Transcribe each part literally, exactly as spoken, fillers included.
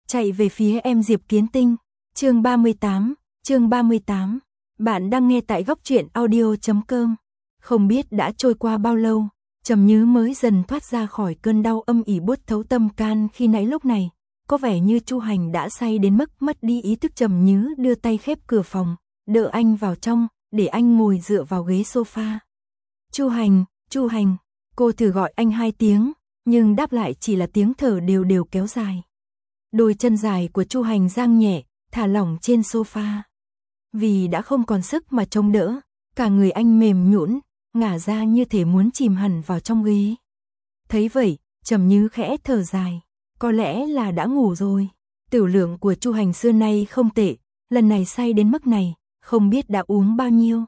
chạy về phía em Diệp Kiến Tinh. Chương ba mươi tám, chương ba mươi tám. Bạn đang nghe tại góc truyện audio chấm com. Không biết đã trôi qua bao lâu, Trầm Như mới dần thoát ra khỏi cơn đau âm ỉ buốt thấu tâm can khi nãy lúc này, có vẻ như Chu Hành đã say đến mức mất đi ý thức. Trầm Như đưa tay khép cửa phòng, đỡ anh vào trong, để anh ngồi dựa vào ghế sofa. Chu Hành, Chu Hành, cô thử gọi anh hai tiếng, nhưng đáp lại chỉ là tiếng thở đều đều kéo dài. Đôi chân dài của Chu Hành giang nhẹ, thả lỏng trên sofa. Vì đã không còn sức mà chống đỡ, cả người anh mềm nhũn, ngả ra như thể muốn chìm hẳn vào trong ghế. Thấy vậy, Trầm Như khẽ thở dài, có lẽ là đã ngủ rồi. Tiểu lượng của Chu Hành xưa nay không tệ, lần này say đến mức này, không biết đã uống bao nhiêu.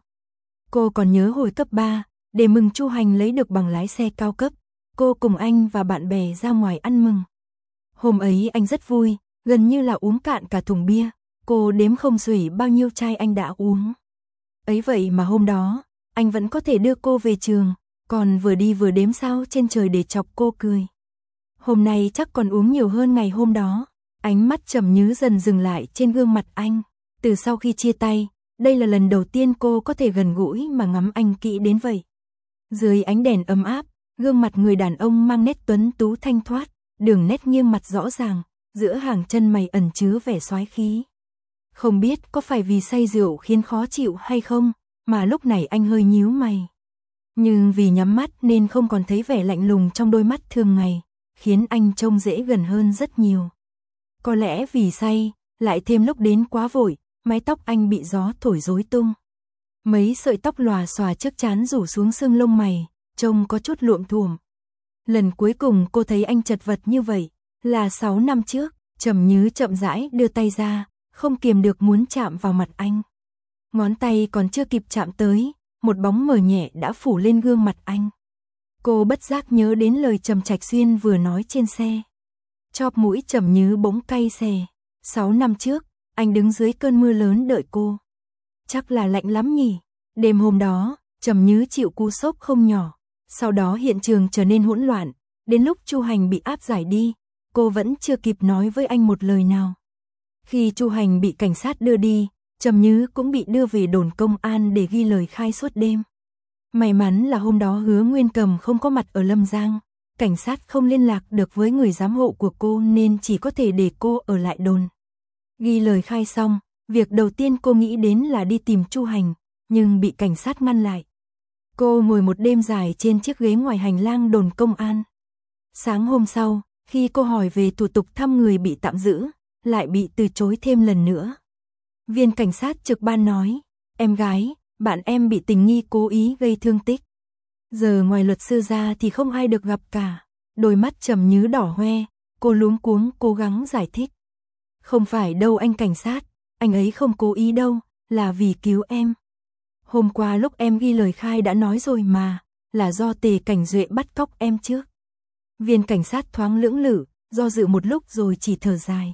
Cô còn nhớ hồi cấp ba, để mừng Chu Hành lấy được bằng lái xe cao cấp, cô cùng anh và bạn bè ra ngoài ăn mừng. Hôm ấy anh rất vui, gần như là uống cạn cả thùng bia, cô đếm không xuể bao nhiêu chai anh đã uống. Ấy vậy mà hôm đó, anh vẫn có thể đưa cô về trường, còn vừa đi vừa đếm sao trên trời để chọc cô cười. Hôm nay chắc còn uống nhiều hơn ngày hôm đó. Ánh mắt Trầm Như dần dừng lại trên gương mặt anh. Từ sau khi chia tay, đây là lần đầu tiên cô có thể gần gũi mà ngắm anh kỹ đến vậy. Dưới ánh đèn ấm áp, gương mặt người đàn ông mang nét tuấn tú thanh thoát, đường nét nghiêng mặt rõ ràng, giữa hàng chân mày ẩn chứa vẻ soái khí. Không biết có phải vì say rượu khiến khó chịu hay không, mà lúc này anh hơi nhíu mày. Nhưng vì nhắm mắt nên không còn thấy vẻ lạnh lùng trong đôi mắt thường ngày, khiến anh trông dễ gần hơn rất nhiều. Có lẽ vì say, lại thêm lúc đến quá vội, mái tóc anh bị gió thổi rối tung. Mấy sợi tóc lòa xòa trước trán rủ xuống xương lông mày, trông có chút luộm thuộm. Lần cuối cùng cô thấy anh chật vật như vậy, là sáu năm trước. Trầm Như chậm rãi đưa tay ra, không kiềm được muốn chạm vào mặt anh. Ngón tay còn chưa kịp chạm tới, một bóng mờ nhẹ đã phủ lên gương mặt anh. Cô bất giác nhớ đến lời Trầm Trạch Xuyên vừa nói trên xe. Chóp mũi Trầm Như bỗng cay xè. Sáu năm trước, anh đứng dưới cơn mưa lớn đợi cô. Chắc là lạnh lắm nhỉ. Đêm hôm đó, Trầm Như chịu cú sốc không nhỏ. Sau đó hiện trường trở nên hỗn loạn. Đến lúc Chu Hành bị áp giải đi, cô vẫn chưa kịp nói với anh một lời nào. Khi Chu Hành bị cảnh sát đưa đi, Trầm Như cũng bị đưa về đồn công an để ghi lời khai suốt đêm. May mắn là hôm đó Hứa Nguyên Cầm không có mặt ở Lâm Giang, cảnh sát không liên lạc được với người giám hộ của cô nên chỉ có thể để cô ở lại đồn. Ghi lời khai xong, việc đầu tiên cô nghĩ đến là đi tìm Chu Hành, nhưng bị cảnh sát ngăn lại. Cô ngồi một đêm dài trên chiếc ghế ngoài hành lang đồn công an. Sáng hôm sau, khi cô hỏi về thủ tục thăm người bị tạm giữ, lại bị từ chối thêm lần nữa. Viên cảnh sát trực ban nói, em gái, bạn em bị tình nghi cố ý gây thương tích. Giờ ngoài luật sư ra thì không ai được gặp cả. Đôi mắt Trầm Như đỏ hoe, cô luống cuống cố gắng giải thích. Không phải đâu anh cảnh sát, anh ấy không cố ý đâu, là vì cứu em. Hôm qua lúc em ghi lời khai đã nói rồi mà, là do Tề Cảnh Duệ bắt cóc em trước. Viên cảnh sát thoáng lưỡng lự, do dự một lúc rồi chỉ thở dài.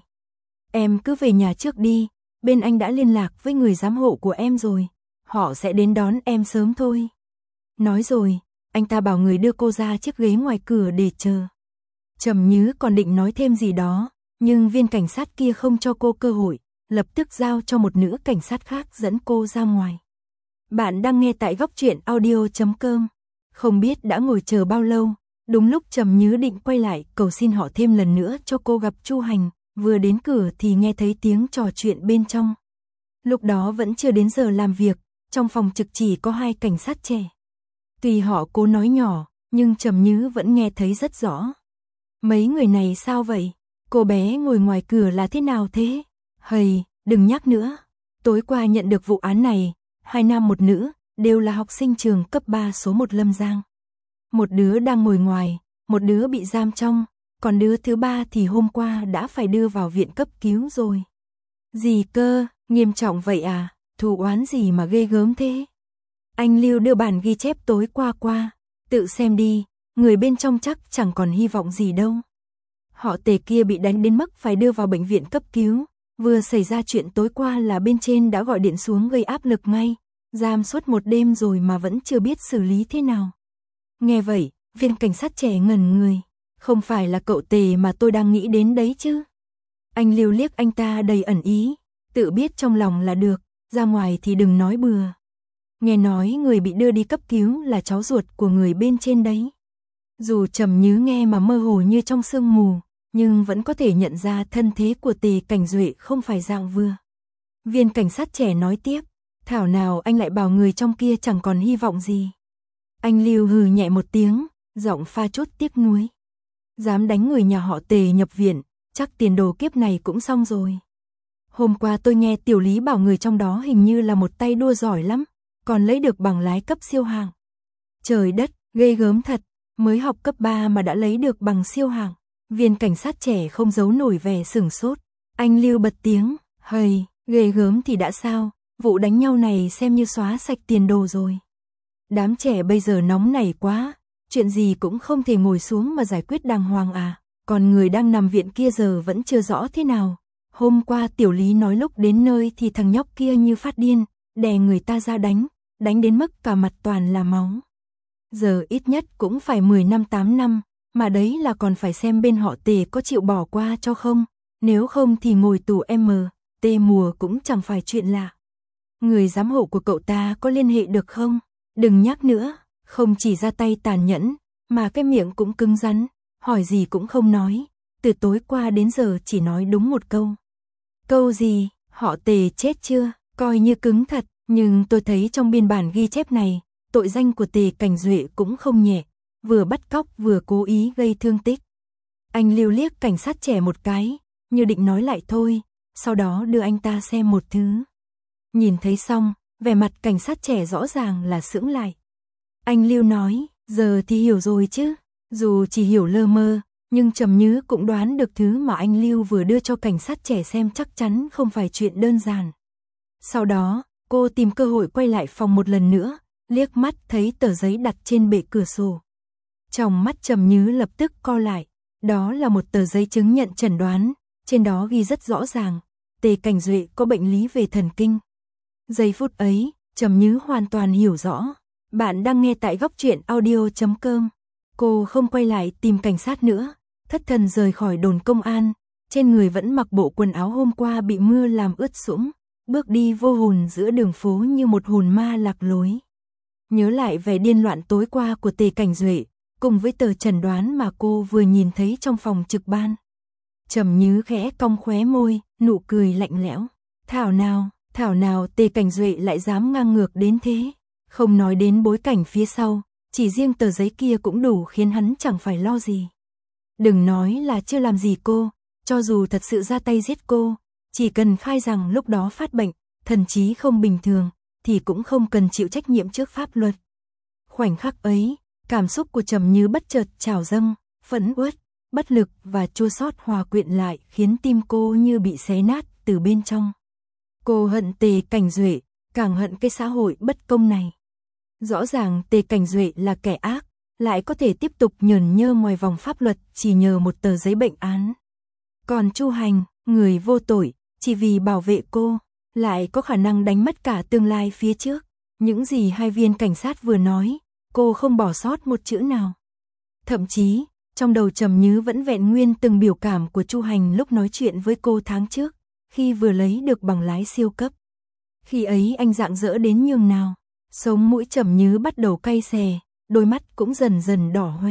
Em cứ về nhà trước đi, bên anh đã liên lạc với người giám hộ của em rồi, họ sẽ đến đón em sớm thôi. Nói rồi, anh ta bảo người đưa cô ra chiếc ghế ngoài cửa để chờ. Trầm Như còn định nói thêm gì đó, nhưng viên cảnh sát kia không cho cô cơ hội, lập tức giao cho một nữ cảnh sát khác dẫn cô ra ngoài. Bạn đang nghe tại góc truyện audio chấm com. Không biết đã ngồi chờ bao lâu, đúng lúc Trầm Như định quay lại cầu xin họ thêm lần nữa cho cô gặp Chu Hành, vừa đến cửa thì nghe thấy tiếng trò chuyện bên trong. Lúc đó vẫn chưa đến giờ làm việc, trong phòng trực chỉ có hai cảnh sát trẻ. Tuy họ cố nói nhỏ, nhưng Trầm Như vẫn nghe thấy rất rõ. Mấy người này sao vậy? Cô bé ngồi ngoài cửa là thế nào thế? Hầy, đừng nhắc nữa. Tối qua nhận được vụ án này, hai nam một nữ, đều là học sinh trường cấp ba số một Lâm Giang. Một đứa đang ngồi ngoài, một đứa bị giam trong, còn đứa thứ ba thì hôm qua đã phải đưa vào viện cấp cứu rồi. Gì cơ, nghiêm trọng vậy à, thù oán gì mà ghê gớm thế? Anh Lưu đưa bản ghi chép tối qua qua, tự xem đi, người bên trong chắc chẳng còn hy vọng gì đâu. Họ Tề kia bị đánh đến mức phải đưa vào bệnh viện cấp cứu, vừa xảy ra chuyện tối qua là bên trên đã gọi điện xuống gây áp lực ngay, giam suốt một đêm rồi mà vẫn chưa biết xử lý thế nào. Nghe vậy, viên cảnh sát trẻ ngẩn người, không phải là cậu Tề mà tôi đang nghĩ đến đấy chứ. Anh Lưu liếc anh ta đầy ẩn ý, tự biết trong lòng là được, ra ngoài thì đừng nói bừa. Nghe nói người bị đưa đi cấp cứu là cháu ruột của người bên trên đấy. Dù Trầm Nhứ nghe mà mơ hồ như trong sương mù, nhưng vẫn có thể nhận ra thân thế của Tề Cảnh Duệ không phải dạng vừa. Viên cảnh sát trẻ nói tiếp, thảo nào anh lại bảo người trong kia chẳng còn hy vọng gì. Anh Lưu hừ nhẹ một tiếng, giọng pha chút tiếc nuối. Dám đánh người nhà họ Tề nhập viện, chắc tiền đồ kiếp này cũng xong rồi. Hôm qua tôi nghe Tiểu Lý bảo người trong đó hình như là một tay đua giỏi lắm, còn lấy được bằng lái cấp siêu hạng. Trời đất, ghê gớm thật, mới học cấp ba mà đã lấy được bằng siêu hạng. Viên cảnh sát trẻ không giấu nổi vẻ sửng sốt. Anh Lưu bật tiếng, hầy, ghê gớm thì đã sao, vụ đánh nhau này xem như xóa sạch tiền đồ rồi. Đám trẻ bây giờ nóng nảy quá, chuyện gì cũng không thể ngồi xuống mà giải quyết đàng hoàng à, còn người đang nằm viện kia giờ vẫn chưa rõ thế nào. Hôm qua Tiểu Lý nói lúc đến nơi thì thằng nhóc kia như phát điên, đè người ta ra đánh, đánh đến mức cả mặt toàn là máu. Giờ ít nhất cũng phải mười năm tám năm, mà đấy là còn phải xem bên họ Tề có chịu bỏ qua cho không, nếu không thì ngồi tù M, T mùa cũng chẳng phải chuyện lạ. Người giám hộ của cậu ta có liên hệ được không? Đừng nhắc nữa, không chỉ ra tay tàn nhẫn, mà cái miệng cũng cứng rắn, hỏi gì cũng không nói, từ tối qua đến giờ chỉ nói đúng một câu. Câu gì? Họ Tề chết chưa? Coi như cứng thật, nhưng tôi thấy trong biên bản ghi chép này, tội danh của Tề Cảnh Duệ cũng không nhẹ, vừa bắt cóc vừa cố ý gây thương tích. Anh Lưu liếc cảnh sát trẻ một cái, như định nói lại thôi, sau đó đưa anh ta xem một thứ. Nhìn thấy xong, vẻ mặt cảnh sát trẻ rõ ràng là sững lại. Anh Lưu nói, giờ thì hiểu rồi chứ, dù chỉ hiểu lơ mơ, nhưng Trầm Nhứ cũng đoán được thứ mà anh Lưu vừa đưa cho cảnh sát trẻ xem chắc chắn không phải chuyện đơn giản. Sau đó, cô tìm cơ hội quay lại phòng một lần nữa, liếc mắt thấy tờ giấy đặt trên bệ cửa sổ. Trong mắt Trầm Nhứ lập tức co lại, đó là một tờ giấy chứng nhận chẩn đoán, trên đó ghi rất rõ ràng, Tề Cảnh Duệ có bệnh lý về thần kinh. Giây phút ấy, Trầm Nhứ hoàn toàn hiểu rõ. Bạn đang nghe tại góc truyện audio chấm com. Cô không quay lại tìm cảnh sát nữa, thất thần rời khỏi đồn công an, trên người vẫn mặc bộ quần áo hôm qua bị mưa làm ướt sũng, bước đi vô hồn giữa đường phố như một hồn ma lạc lối. Nhớ lại vẻ điên loạn tối qua của Tề Cảnh Duệ, cùng với tờ chẩn đoán mà cô vừa nhìn thấy trong phòng trực ban. Trầm Nhứ khẽ cong khóe môi, nụ cười lạnh lẽo. Thảo nào, thảo nào Tề Cảnh Duệ lại dám ngang ngược đến thế. Không nói đến bối cảnh phía sau, chỉ riêng tờ giấy kia cũng đủ khiến hắn chẳng phải lo gì. Đừng nói là chưa làm gì cô, cho dù thật sự ra tay giết cô, chỉ cần khai rằng lúc đó phát bệnh, thần trí không bình thường, thì cũng không cần chịu trách nhiệm trước pháp luật. Khoảnh khắc ấy, cảm xúc của Trầm Nhứ bất chợt trào dâng, phẫn uất, bất lực và chua xót hòa quyện lại khiến tim cô như bị xé nát từ bên trong. Cô hận Tề Cảnh Duệ, càng hận cái xã hội bất công này. Rõ ràng Tề Cảnh Duệ là kẻ ác, lại có thể tiếp tục nhờn nhơ ngoài vòng pháp luật chỉ nhờ một tờ giấy bệnh án. Còn Chu Hành, người vô tội, chỉ vì bảo vệ cô, lại có khả năng đánh mất cả tương lai phía trước. Những gì hai viên cảnh sát vừa nói, cô không bỏ sót một chữ nào. Thậm chí, trong đầu Trầm Nhứ vẫn vẹn nguyên từng biểu cảm của Chu Hành lúc nói chuyện với cô tháng trước, khi vừa lấy được bằng lái siêu cấp. Khi ấy anh rạng rỡ đến nhường nào, sống mũi Trầm Nhứ bắt đầu cay xè, đôi mắt cũng dần dần đỏ hoe.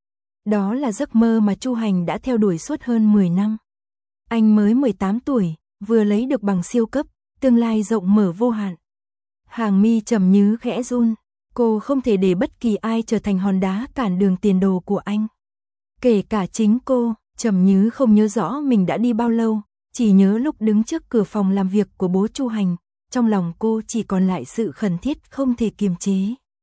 Đó là giấc mơ mà Chu Hành đã theo đuổi suốt hơn mười năm. Anh mới mười tám tuổi, vừa lấy được bằng siêu cấp, tương lai rộng mở vô hạn. Hàng mi Trầm Nhứ khẽ run, cô không thể để bất kỳ ai trở thành hòn đá cản đường tiền đồ của anh. Kể cả chính cô, Trầm Nhứ không nhớ rõ mình đã đi bao lâu, chỉ nhớ lúc đứng trước cửa phòng làm việc của bố Chu Hành, trong lòng cô chỉ còn lại sự khẩn thiết không thể kiềm chế.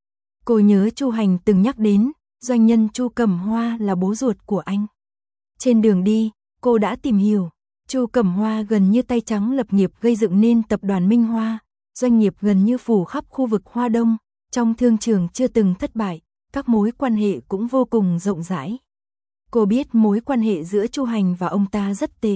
Cô nhớ Chu Hành từng nhắc đến, doanh nhân Chu Cẩm Hoa là bố ruột của anh. Trên đường đi, cô đã tìm hiểu, Chu Cẩm Hoa gần như tay trắng lập nghiệp gây dựng nên tập đoàn Minh Hoa, doanh nghiệp gần như phủ khắp khu vực Hoa Đông, trong thương trường chưa từng thất bại, các mối quan hệ cũng vô cùng rộng rãi. Cô biết mối quan hệ giữa Chu Hành và ông ta rất tệ.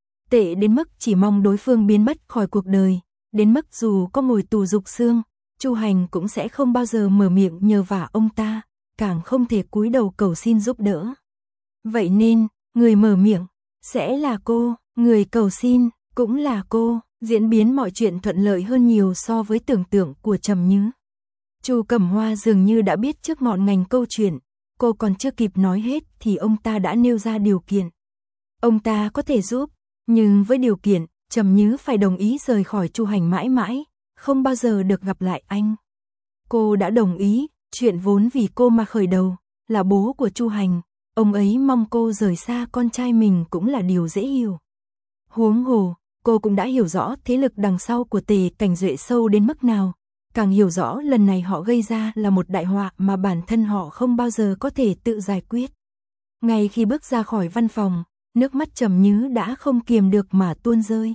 Tệ đến mức chỉ mong đối phương biến mất khỏi cuộc đời, đến mức dù có ngồi tù dục xương, Chu Hành cũng sẽ không bao giờ mở miệng nhờ vả ông ta, càng không thể cúi đầu cầu xin giúp đỡ. Vậy nên, người mở miệng sẽ là cô, Người cầu xin, cũng là cô, diễn biến mọi chuyện thuận lợi hơn nhiều so với tưởng tượng của Trầm Nhứ. Chu Cẩm Hoa dường như đã biết trước ngọn ngành câu chuyện, cô còn chưa kịp nói hết thì ông ta đã nêu ra điều kiện. Ông ta có thể giúp, nhưng với điều kiện, Trầm Nhứ phải đồng ý rời khỏi Chu Hành mãi mãi, không bao giờ được gặp lại anh. Cô đã đồng ý, chuyện vốn vì cô mà khởi đầu, là bố của Chu Hành, ông ấy mong cô rời xa con trai mình cũng là điều dễ hiểu. Huống hồ, cô cũng đã hiểu rõ thế lực đằng sau của Tề Cảnh Duệ sâu đến mức nào, càng hiểu rõ lần này họ gây ra là một đại họa mà bản thân họ không bao giờ có thể tự giải quyết. Ngay khi bước ra khỏi văn phòng, nước mắt Trầm Nhứ đã không kiềm được mà tuôn rơi.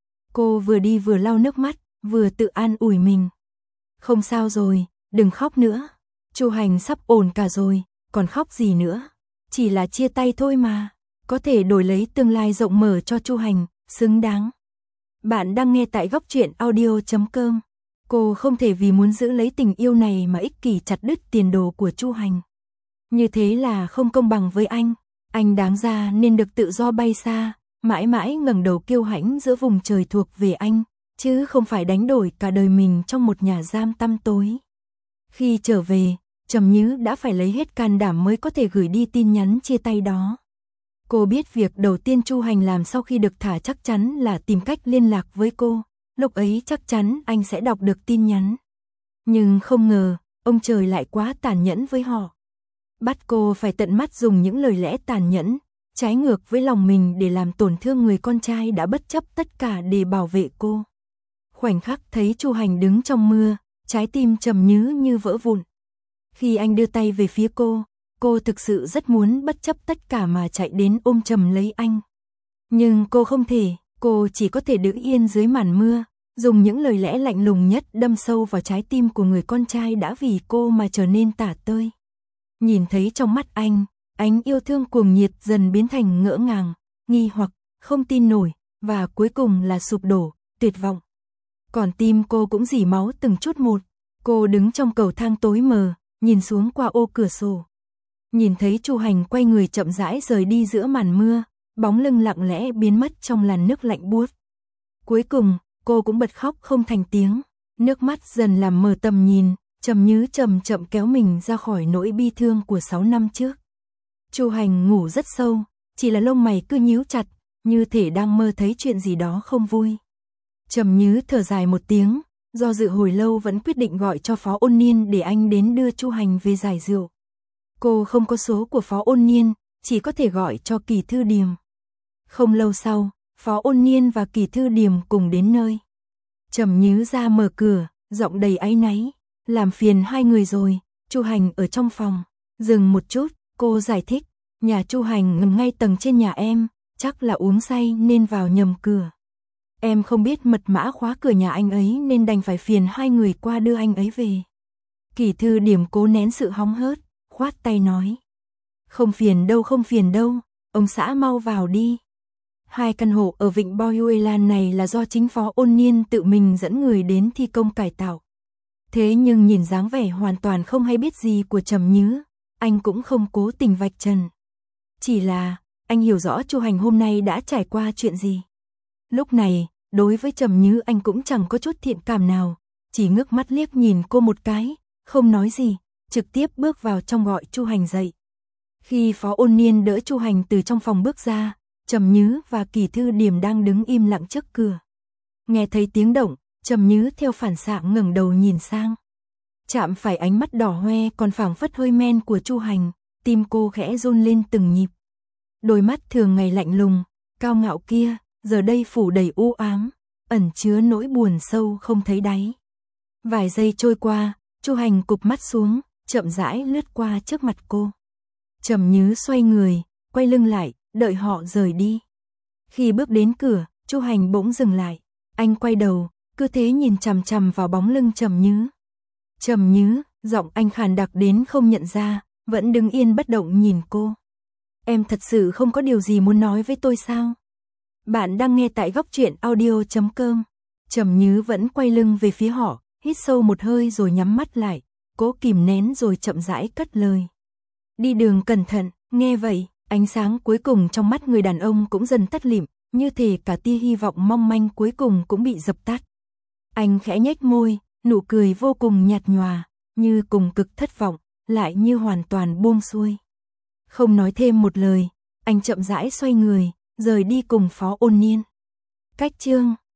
Cô vừa đi vừa lau nước mắt, vừa tự an ủi mình. Không sao rồi, đừng khóc nữa. Chu Hành sắp ổn cả rồi, còn khóc gì nữa. Chỉ là chia tay thôi mà, có thể đổi lấy tương lai rộng mở cho Chu Hành, xứng đáng. Bạn đang nghe tại góc truyện audio chấm com. Cô không thể vì muốn giữ lấy tình yêu này mà ích kỷ chặt đứt tiền đồ của Chu Hành. Như thế là không công bằng với anh. Anh đáng ra nên được tự do bay xa, mãi mãi ngẩng đầu kiêu hãnh giữa vùng trời thuộc về anh, chứ không phải đánh đổi cả đời mình trong một nhà giam tăm tối. Khi trở về, Trầm Nhứ đã phải lấy hết can đảm mới có thể gửi đi tin nhắn chia tay đó. Cô biết việc đầu tiên Chu Hành làm sau khi được thả chắc chắn là tìm cách liên lạc với cô, lúc ấy chắc chắn anh sẽ đọc được tin nhắn. Nhưng không ngờ, ông trời lại quá tàn nhẫn với họ. Bắt cô phải tận mắt dùng những lời lẽ tàn nhẫn, trái ngược với lòng mình để làm tổn thương người con trai đã bất chấp tất cả để bảo vệ cô. Khoảnh khắc thấy Chu Hành đứng trong mưa, trái tim Trầm Nhứ như vỡ vụn. Khi anh đưa tay về phía cô, cô thực sự rất muốn bất chấp tất cả mà chạy đến ôm chầm lấy anh. Nhưng cô không thể, cô chỉ có thể đứng yên dưới màn mưa, dùng những lời lẽ lạnh lùng nhất đâm sâu vào trái tim của người con trai đã vì cô mà trở nên tả tơi. Nhìn thấy trong mắt anh, ánh yêu thương cuồng nhiệt dần biến thành ngỡ ngàng, nghi hoặc, không tin nổi, và cuối cùng là sụp đổ, tuyệt vọng. Còn tim cô cũng rỉ máu từng chút một. Cô đứng trong cầu thang tối mờ, nhìn xuống qua ô cửa sổ. Nhìn thấy Chu Hành quay người chậm rãi rời đi giữa màn mưa, bóng lưng lặng lẽ biến mất trong làn nước lạnh buốt. Cuối cùng, cô cũng bật khóc không thành tiếng, nước mắt dần làm mờ tầm nhìn, Trầm Nhứ chậm chậm kéo mình ra khỏi nỗi bi thương của sáu năm trước. Chu Hành ngủ rất sâu, chỉ là lông mày cứ nhíu chặt, như thể đang mơ thấy chuyện gì đó không vui. Trầm Nhứ thở dài một tiếng, do dự hồi lâu vẫn quyết định gọi cho Phó Ôn Niên để anh đến đưa Chu Hành về giải rượu. Cô không có số của Phó Ôn Niên, chỉ có thể gọi cho Kỳ Thư Điềm. Không lâu sau, Phó Ôn Niên và Kỳ Thư Điềm cùng đến nơi. Trầm Nhứ ra mở cửa, giọng đầy áy náy, làm phiền hai người rồi, Chu Hành ở trong phòng. Dừng một chút, cô giải thích, nhà Chu Hành nằm ngay tầng trên nhà em, chắc là uống say nên vào nhầm cửa. Em không biết mật mã khóa cửa nhà anh ấy nên đành phải phiền hai người qua đưa anh ấy về. Kỳ Thư Điềm cố nén sự hóng hớt, khoát tay nói. Không phiền đâu không phiền đâu, ông xã mau vào đi. Hai căn hộ ở Vịnh Boyuelan này là do chính Phó Ôn Niên tự mình dẫn người đến thi công cải tạo. Thế nhưng nhìn dáng vẻ hoàn toàn không hay biết gì của Trầm Nhứ, anh cũng không cố tình vạch trần. Chỉ là, anh hiểu rõ Chu Hành hôm nay đã trải qua chuyện gì. Lúc này, đối với Trầm Nhứ anh cũng chẳng có chút thiện cảm nào, chỉ ngước mắt liếc nhìn cô một cái, không nói gì, trực tiếp bước vào trong gọi Chu Hành dậy. Khi Phó Ôn Niên đỡ Chu Hành từ trong phòng bước ra, Trầm Nhứ và Kỳ Thư Điềm đang đứng im lặng trước cửa. Nghe thấy tiếng động, Trầm Nhứ theo phản xạ ngẩng đầu nhìn sang. Chạm phải ánh mắt đỏ hoe còn phảng phất hơi men của Chu Hành, tim cô khẽ run lên từng nhịp. Đôi mắt thường ngày lạnh lùng, cao ngạo kia, giờ đây phủ đầy u ám, ẩn chứa nỗi buồn sâu không thấy đáy. Vài giây trôi qua, Chu Hành cụp mắt xuống, chậm rãi lướt qua trước mặt cô. Trầm Nhứ xoay người, quay lưng lại, đợi họ rời đi. Khi bước đến cửa, Chu Hành bỗng dừng lại, anh quay đầu, cứ thế nhìn chằm chằm vào bóng lưng Trầm Nhứ. Trầm Nhứ, giọng anh khàn đặc đến không nhận ra, vẫn đứng yên bất động nhìn cô. Em thật sự không có điều gì muốn nói với tôi sao? Bạn đang nghe tại góc truyện audio chấm com. Trầm Nhứ vẫn quay lưng về phía họ, hít sâu một hơi rồi nhắm mắt lại, cố kìm nén rồi chậm rãi cất lời. Đi đường cẩn thận. Nghe vậy, ánh sáng cuối cùng trong mắt người đàn ông cũng dần tắt lịm, như thể cả tia hy vọng mong manh cuối cùng cũng bị dập tắt. Anh khẽ nhếch môi, nụ cười vô cùng nhạt nhòa, như cùng cực thất vọng, lại như hoàn toàn buông xuôi. Không nói thêm một lời, anh chậm rãi xoay người, rời đi cùng Phó Ôn Nhiên. Cách chương